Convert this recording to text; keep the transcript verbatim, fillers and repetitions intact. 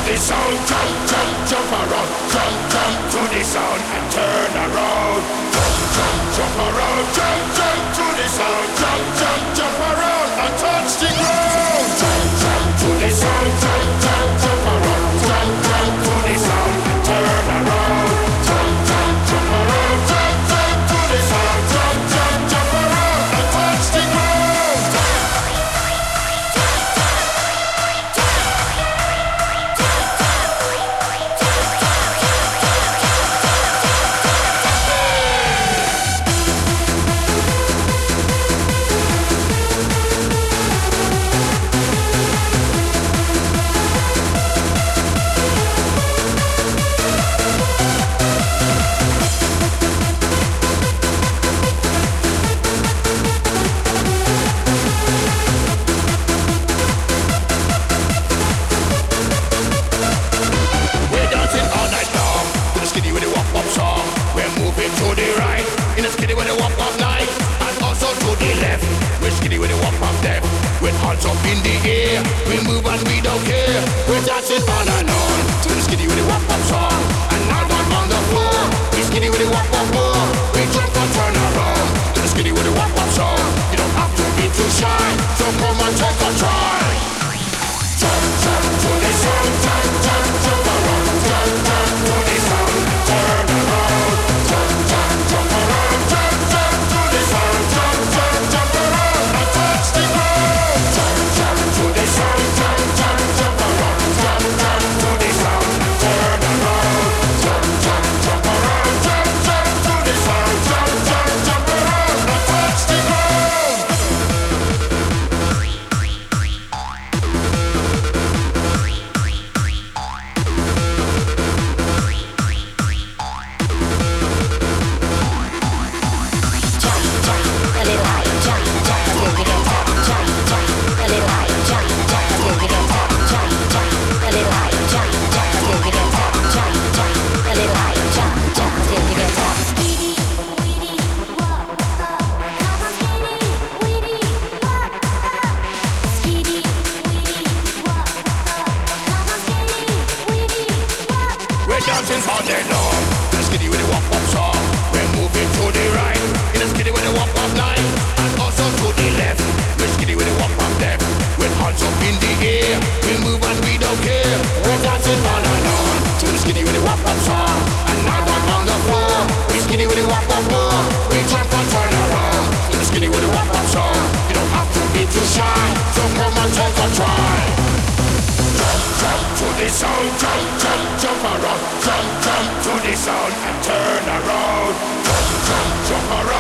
the sound, jump, jump, jump around, jump, jump to the sound and turn around. Jump, jump, jump around, jump, jump to the sound, jump, jump, jump around and touch the ground. Jump, jump to the sound, jump, jump, jump around, jump, jump to the sound and turn around. Jump, jump, jump around, jump, jump to the sound, jump, jump, jump around and touch the ground. Hands up in the air, we move and we don't care. We're dancing on and on to the skinny with the wop wop song. And now down on the floor, we skinny with the wop wop more. We jump and turn around to the skinny with the wop wop song. You don't have to be too shy, so come and take a try. Jump, jump to the sound, jump, jump, jump around, jump, jump to the sound, turn around. Jump, jump, jump around, jump, jump to the sound, jump, jump, jump around and touch the ground. To the sound, jump, jump, jump around, jump, jump to the sound, turn around, jump, jump, jump around, jump, jump to the sound, jump, jump, jump around and touch the ground. Jump, jump, a little higher, jump, jump, a little bit up, jump, jump, a little higher, jump, jump, a little bit up, jump, jump, a little higher, jump, jump, a little bit up, jump, jump, a little higher, jump, jump, a little bit up. Skiddy, weedy, wop, up. Come on, skiddy, weedy, wop, up. Skiddy, weedy, wop, up. Come on, skiddy, weedy, wop. We're dancing all day long to the skiddy with the wop wop song. We're moving to the right in the skiddy with the wop wop line, and also to the left. We're skiddy with the wop wop left. With hands up in the air, we move and we don't care. We're dancing on and on to the skiddy with the wop wop song. And now down on the floor, we skiddy with the wop wop more. We jump and turn around to the skiddy with the wop wop song. You don't have to be too shy, so come and take a try. Jump, jump to the sound, jump, jump, jump around, jump, jump to the sound and turn around. Jump, jump, jump around.